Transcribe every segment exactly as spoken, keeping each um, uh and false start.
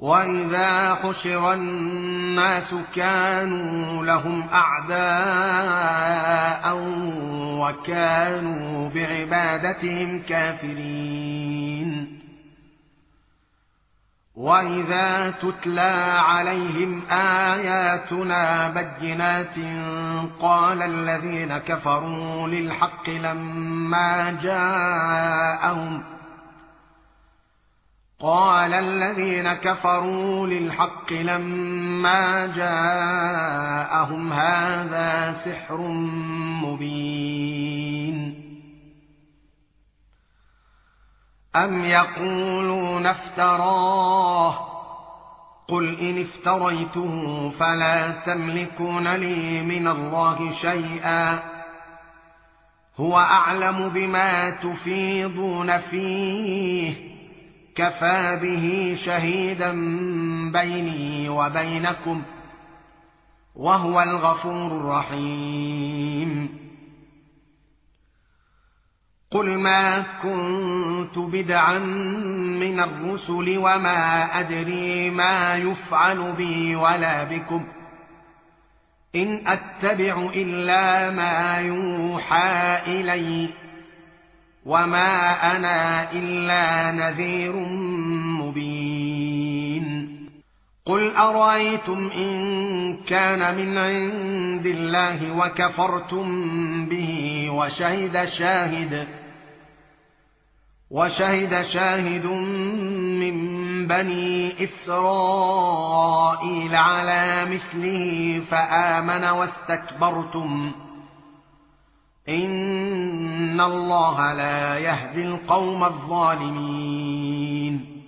وإذا حشر الناس كانوا لهم أعداء وكانوا بعبادتهم كافرين. وإذا تتلى عليهم آياتنا بينات قال الذين كفروا للحق لما جاءهم قال الذين كفروا للحق لما جاءهم هذا سحر مبين. أم يقولون افتراه قل إن افتريته فلا تملكون لي من الله شيئا هو أعلم بما تفيضون فيه كفى به شهيدا بيني وبينكم وهو الغفور الرحيم. قل ما كنت بدعا من الرسل وما أدري ما يفعل بي ولا بكم إن أتبع إلا ما يوحى إلي وما أنا إلا نذير مبين. قل أرأيتم إن كان من عند الله وكفرتم به وشهد شاهد وشهد شاهد من بني إسرائيل على مثله فآمن واستكبرتم إن الله لا يهدي القوم الظالمين.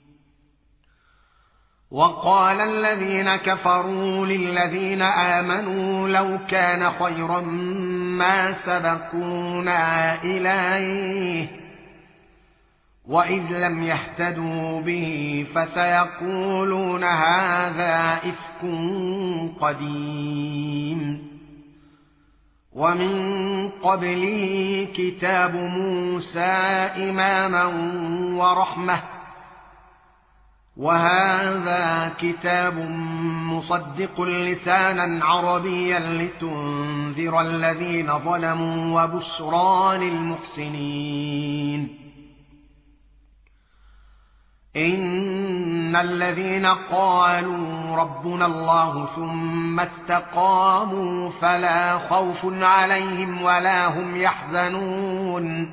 وقال الذين كفروا للذين آمنوا لو كان خيرا ما سبقونا إليه وإذ لم يهتدوا به فسيقولون هذا إفك قديم. ومن قبله كتاب موسى إماما ورحمة وهذا كتاب مصدق لسانا عربيا لتنذر الذين ظلموا وبشرى للمحسنين. إن الذين قالوا ربنا الله ثم استقاموا فلا خوف عليهم ولا هم يحزنون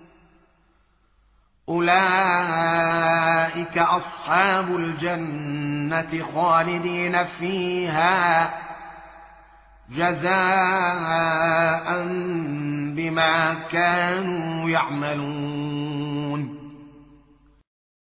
أولئك أصحاب الجنة خالدين فيها جزاء بما كانوا يعملون.